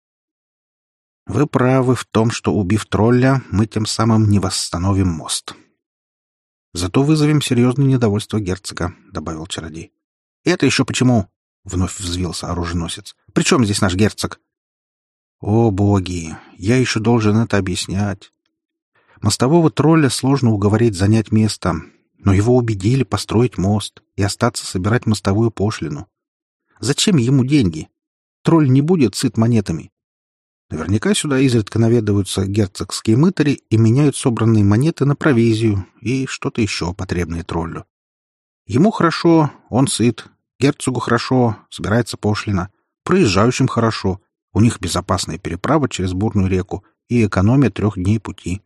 Вы правы в том, что, убив тролля, мы тем самым не восстановим мост. Зато вызовем серьезное недовольство герцога, — добавил чародей. — Это еще почему? — вновь взвился оруженосец. — При чем здесь наш герцог? — О, боги! Я еще должен это объяснять. Мостового тролля сложно уговорить занять место, но его убедили построить мост и остаться собирать мостовую пошлину. Зачем ему деньги? Тролль не будет сыт монетами. Наверняка сюда изредка наведываются герцогские мытари и меняют собранные монеты на провизию и что-то еще потребное троллю. Ему хорошо, он сыт, герцогу хорошо, собирается пошлина, проезжающим хорошо, у них безопасная переправа через бурную реку и экономия 3 дней пути.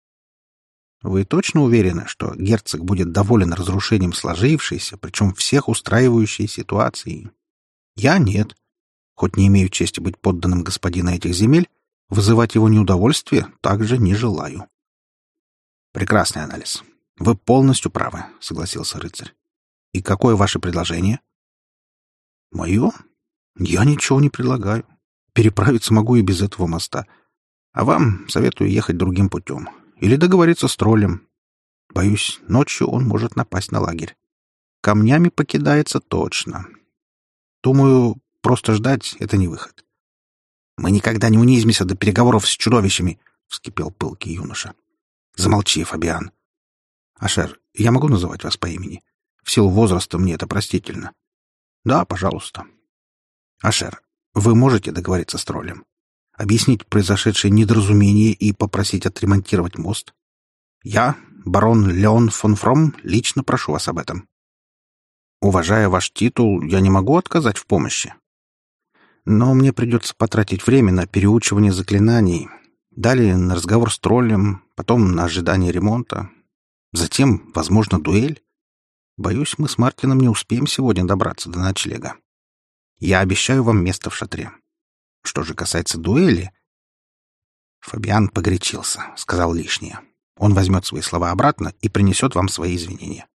Вы точно уверены, что герцог будет доволен разрушением сложившейся, причем всех устраивающей ситуации? Я нет. Хоть не имею чести быть подданным господина этих земель, вызывать его неудовольствие также не желаю. Прекрасный анализ. Вы полностью правы, согласился рыцарь. И какое ваше предложение? Мое? Я ничего не предлагаю. Переправиться могу и без этого моста. А вам советую ехать другим путем. Или договориться с троллем. Боюсь, ночью он может напасть на лагерь. Камнями покидается точно. Думаю, просто ждать — это не выход. «Мы никогда не унизимся до переговоров с чудовищами!» — вскипел пылкий юноша. «Замолчи, Фабиан. Ашер, я могу называть вас по имени? В силу возраста мне это простительно». «Да, пожалуйста». «Ашер, вы можете договориться с троллем? Объяснить произошедшее недоразумение и попросить отремонтировать мост? Я, барон Леон фон Фром, лично прошу вас об этом. Уважая ваш титул, я не могу отказать в помощи. Но мне придется потратить время на переучивание заклинаний, далее на разговор с троллем, потом на ожидание ремонта, затем, возможно, дуэль. Боюсь, мы с Мартином не успеем сегодня добраться до ночлега. Я обещаю вам место в шатре. Что же касается дуэли...» Фабиан погорячился, сказал лишнее. Он возьмет свои слова обратно и принесет вам свои извинения.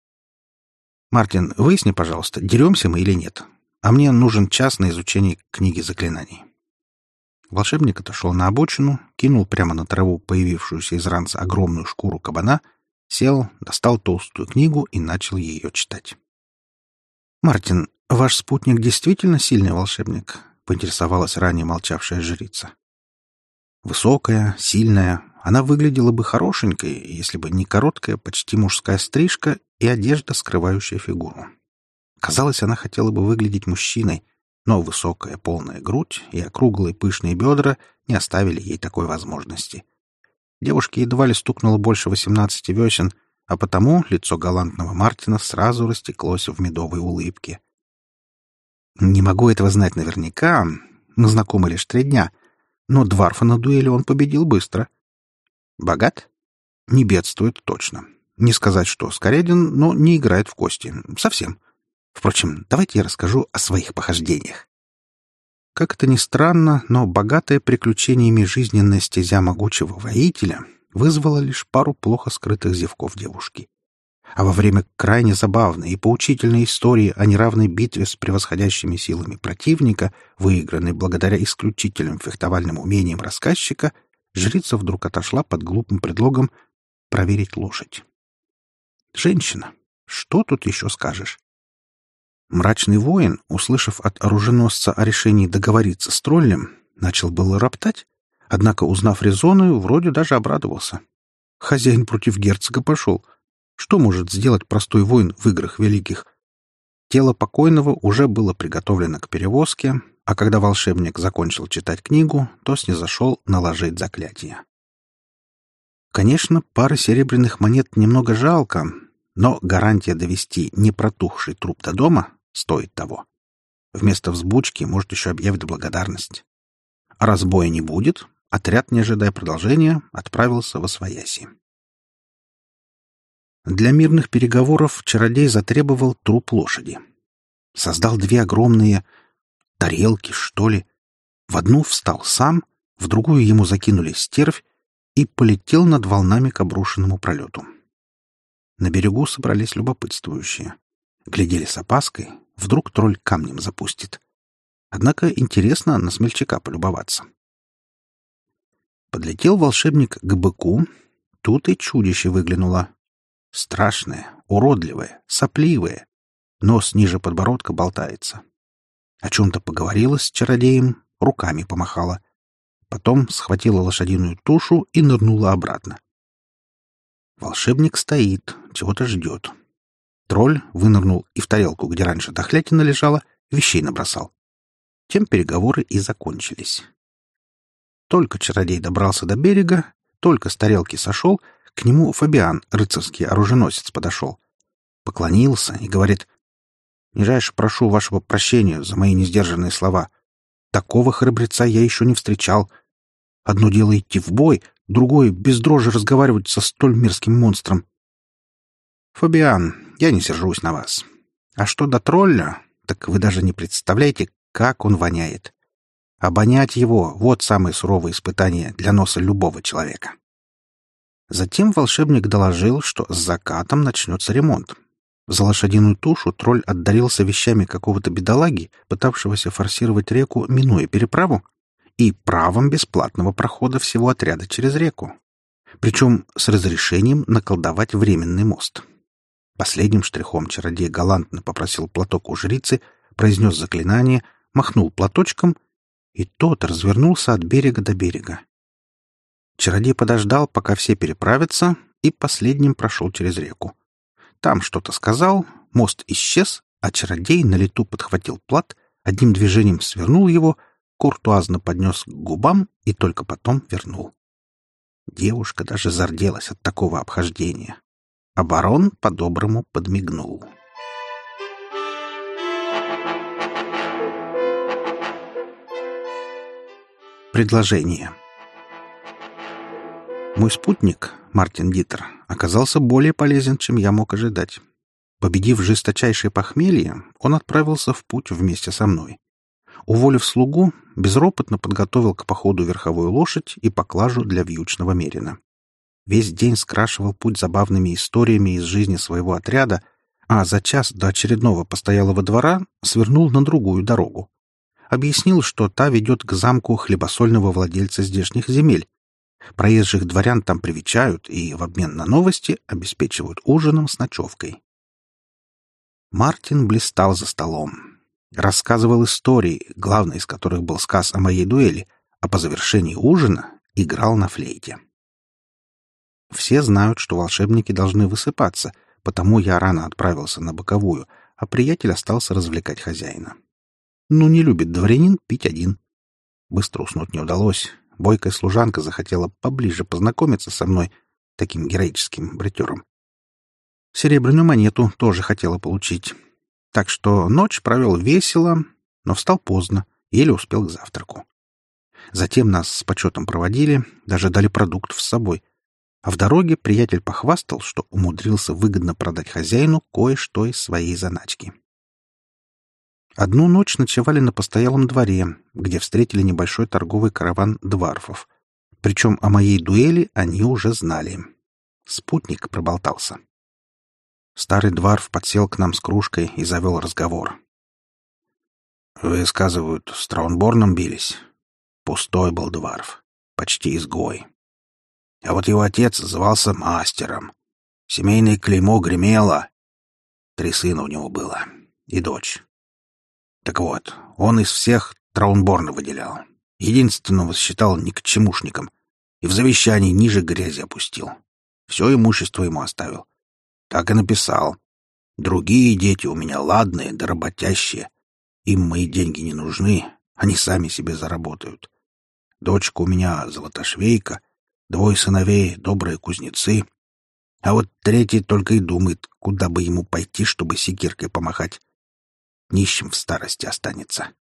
«Мартин, выясни, пожалуйста, деремся мы или нет. А мне нужен час на изучение книги заклинаний». Волшебник отошел на обочину, кинул прямо на траву появившуюся из ранца огромную шкуру кабана, сел, достал толстую книгу и начал ее читать. «Мартин, ваш спутник действительно сильный волшебник?» — поинтересовалась ранее молчавшая жрица. Высокая, сильная, она выглядела бы хорошенькой, если бы не короткая, почти мужская стрижка и одежда, скрывающая фигуру. Казалось, она хотела бы выглядеть мужчиной, но высокая полная грудь и округлые пышные бедра не оставили ей такой возможности. Девушке едва ли стукнуло больше 18 весен, а потому лицо галантного Мартина сразу растеклось в медовой улыбке. «Не могу этого знать наверняка, мы знакомы лишь 3 дня, но Дварфа на дуэли он победил быстро. Богат? Не бедствует точно. Не сказать, что скареден, но не играет в кости. Совсем. Впрочем, давайте я расскажу о своих похождениях. Как это ни странно, но богатая приключениями жизненная стезя могучего воителя вызвала лишь пару плохо скрытых зевков девушки. А во время крайне забавной и поучительной истории о неравной битве с превосходящими силами противника, выигранной благодаря исключительным фехтовальным умениям рассказчика, жрица вдруг отошла под глупым предлогом проверить лошадь. Женщина. Что тут еще скажешь? Мрачный воин, услышав от оруженосца о решении договориться с троллем, начал было роптать, однако, узнав резоны, вроде даже обрадовался. Хозяин против герцога пошел. Что может сделать простой воин в играх великих? Тело покойного уже было приготовлено к перевозке, а когда волшебник закончил читать книгу, то снизошел наложить заклятие. Конечно, пары серебряных монет немного жалко, но гарантия довести непротухший труп до дома стоит того. Вместо взбучки, может, еще объявит благодарность. А раз боя не будет, отряд, не ожидая продолжения, отправился восвояси. Для мирных переговоров чародей затребовал труп лошади. Создал две огромные тарелки, что ли. В одну встал сам, в другую ему закинули стервь и полетел над волнами к обрушенному пролету. На берегу собрались любопытствующие. Глядели с опаской, вдруг тролль камнем запустит. Однако интересно на смельчака полюбоваться. Подлетел волшебник к быку, тут и чудище выглянуло. Страшное, уродливое, сопливое, нос ниже подбородка болтается. О чем-то поговорила с чародеем, руками помахала. Потом схватила лошадиную тушу и нырнула обратно. Волшебник стоит, чего-то ждет. Тролль вынырнул и в тарелку, где раньше дохлятина лежала, вещей набросал. Тем переговоры и закончились. Только чародей добрался до берега, только с тарелки сошел, к нему Фабиан, рыцарский оруженосец, подошел. Поклонился и говорит: «Нижайше прошу вашего прощения за мои несдержанные слова. Такого храбреца я еще не встречал. Одно дело идти в бой, другое — без дрожи разговаривать со столь мерзким монстром. Фабиан, я не сержусь на вас. А что до тролля, так вы даже не представляете, как он воняет. Обонять его — вот самое суровое испытание для носа любого человека». Затем волшебник доложил, что с закатом начнется ремонт. За лошадиную тушу тролль отдарился вещами какого-то бедолаги, пытавшегося форсировать реку, минуя переправу, и правом бесплатного прохода всего отряда через реку. Причем с разрешением наколдовать временный мост. Последним штрихом чародей галантно попросил платок у жрицы, произнес заклинание, махнул платочком, и тот развернулся от берега до берега. Чародей подождал, пока все переправятся, и последним прошел через реку. Там что-то сказал, мост исчез, а чародей на лету подхватил плат, одним движением свернул его, куртуазно поднес к губам и только потом вернул. Девушка даже зарделась от такого обхождения. А барон по-доброму подмигнул. Предложение. Мой спутник, Мартин Дитер, оказался более полезен, чем я мог ожидать. Победив жесточайшее похмелье, он отправился в путь вместе со мной. Уволив слугу, безропотно подготовил к походу верховую лошадь и поклажу для вьючного мерина. Весь день скрашивал путь забавными историями из жизни своего отряда, а за час до очередного постоялого двора свернул на другую дорогу. Объяснил, что та ведет к замку хлебосольного владельца здешних земель. Проезжих дворян там привечают и в обмен на новости обеспечивают ужином с ночевкой. Мартин блистал за столом. Рассказывал истории, главной из которых был сказ о моей дуэли, а по завершении ужина играл на флейте. Все знают, что волшебники должны высыпаться, потому я рано отправился на боковую, а приятель остался развлекать хозяина. Ну, не любит дворянин пить один. Быстро уснуть не удалось. Бойкая служанка захотела поближе познакомиться со мной, таким героическим бритером. Серебряную монету тоже хотела получить. Так что ночь провел весело, но встал поздно, еле успел к завтраку. Затем нас с почетом проводили, даже дали продуктов с собой. А в дороге приятель похвастал, что умудрился выгодно продать хозяину кое-что из своей заначки. Одну ночь ночевали на постоялом дворе, где встретили небольшой торговый караван дварфов. Причем о моей дуэли они уже знали. Спутник проболтался. Старый дварф подсел к нам с кружкой и завел разговор. «Вы, сказывают, с Траунборном бились? Пустой был дварф, почти изгой. А вот его отец звался Мастером. Семейное клеймо гремело. 3 сына у него было и дочь. Так вот, он из всех Траунборна выделял. Единственного считал никчемушником и в завещании ниже грязи опустил. Все имущество ему оставил. Так и написал. Другие дети у меня ладные да работящие. Им мои деньги не нужны, они сами себе заработают. Дочка у меня золотошвейка, 2 сыновей — добрые кузнецы. А вот 3 только и думает, куда бы ему пойти, чтобы секиркой помахать. Нищим в старости останется.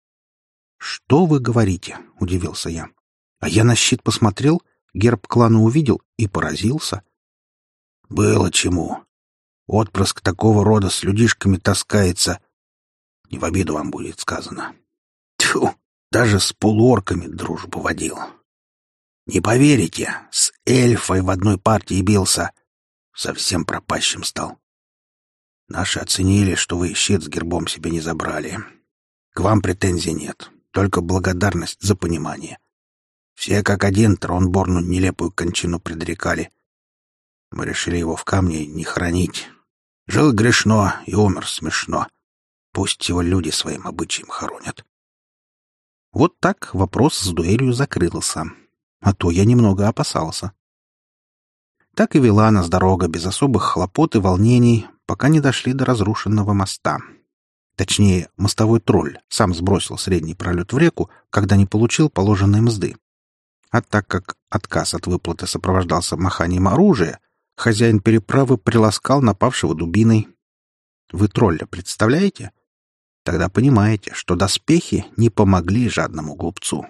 «Что вы говорите?» — удивился я. А я на щит посмотрел, герб клана увидел и поразился. Было чему. Отпрыск такого рода с людишками таскается.
Не в обиду вам будет сказано. Тьфу, даже с полуорками дружбу водил. Не поверите, с эльфой в одной партии бился. Совсем пропащим стал. Наши оценили, что вы щит с гербом себе не забрали. К вам претензий нет, только благодарность за понимание. Все как один Тронборну нелепую кончину предрекали. Мы решили его в камне не хоронить. Жил грешно и умер смешно. Пусть его люди своим обычаем хоронят.
Вот так вопрос с дуэлью закрылся. А то я немного опасался. Так и вела нас дорога без особых хлопот и волнений, пока не дошли до разрушенного моста. Точнее, мостовой тролль сам сбросил средний пролет в реку, когда не получил положенной мзды. А так как отказ от выплаты сопровождался маханием оружия, хозяин переправы приласкал напавшего дубиной. Вы тролля представляете? Тогда понимаете, что доспехи не помогли жадному глупцу.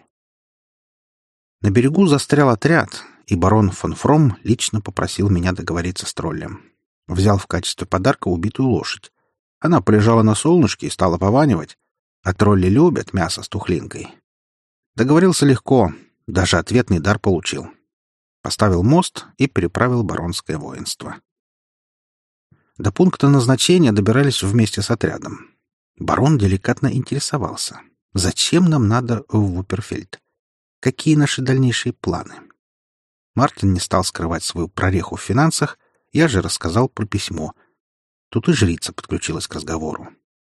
На берегу застрял отряд, и барон фон Фром лично попросил меня договориться с троллем. Взял в качестве подарка убитую лошадь. Она полежала на солнышке и стала пованивать, а тролли любят мясо с тухлинкой. Договорился легко, даже ответный дар получил. Поставил мост и переправил баронское воинство. До пункта назначения добирались вместе с отрядом. Барон деликатно интересовался, зачем нам надо в Вуперфельд? Какие наши дальнейшие планы? Мартин не стал скрывать свою прореху в финансах, я же рассказал про письмо. Тут и жрица подключилась к разговору.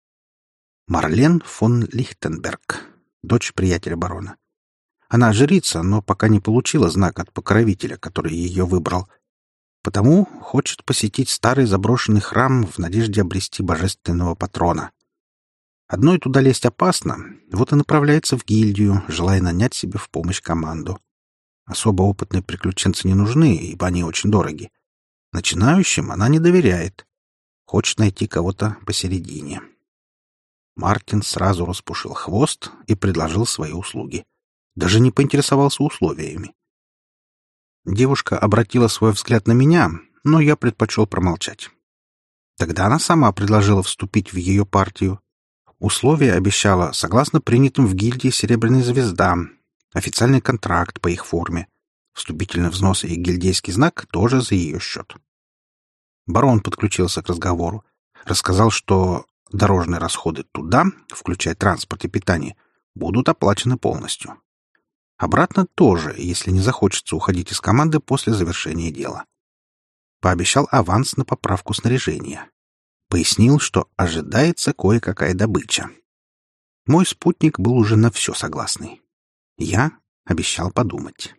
Марлен фон Лихтенберг, дочь приятеля барона. Она жрица, но пока не получила знак от покровителя, который ее выбрал. Потому хочет посетить старый заброшенный храм в надежде обрести божественного патрона. Одной туда лезть опасно, вот и направляется в гильдию, желая нанять себе в помощь команду. Особо опытные приключенцы не нужны, ибо они очень дороги. Начинающим она не доверяет. Хочет найти кого-то посередине. Мартин сразу распушил хвост и предложил свои услуги. Даже не поинтересовался условиями. Девушка обратила свой взгляд на меня, но я предпочел промолчать. Тогда она сама предложила вступить в ее партию. Условия обещала согласно принятым в гильдии «Серебряная звезда», официальный контракт по их форме, вступительный взнос и гильдейский знак тоже за ее счет. Барон подключился к разговору, рассказал, что дорожные расходы туда, включая транспорт и питание, будут оплачены полностью. Обратно тоже, если не захочется уходить из команды после завершения дела. Пообещал аванс на поправку снаряжения. Пояснил, что ожидается кое-какая добыча. Мой спутник был уже на все согласный. Я обещал подумать.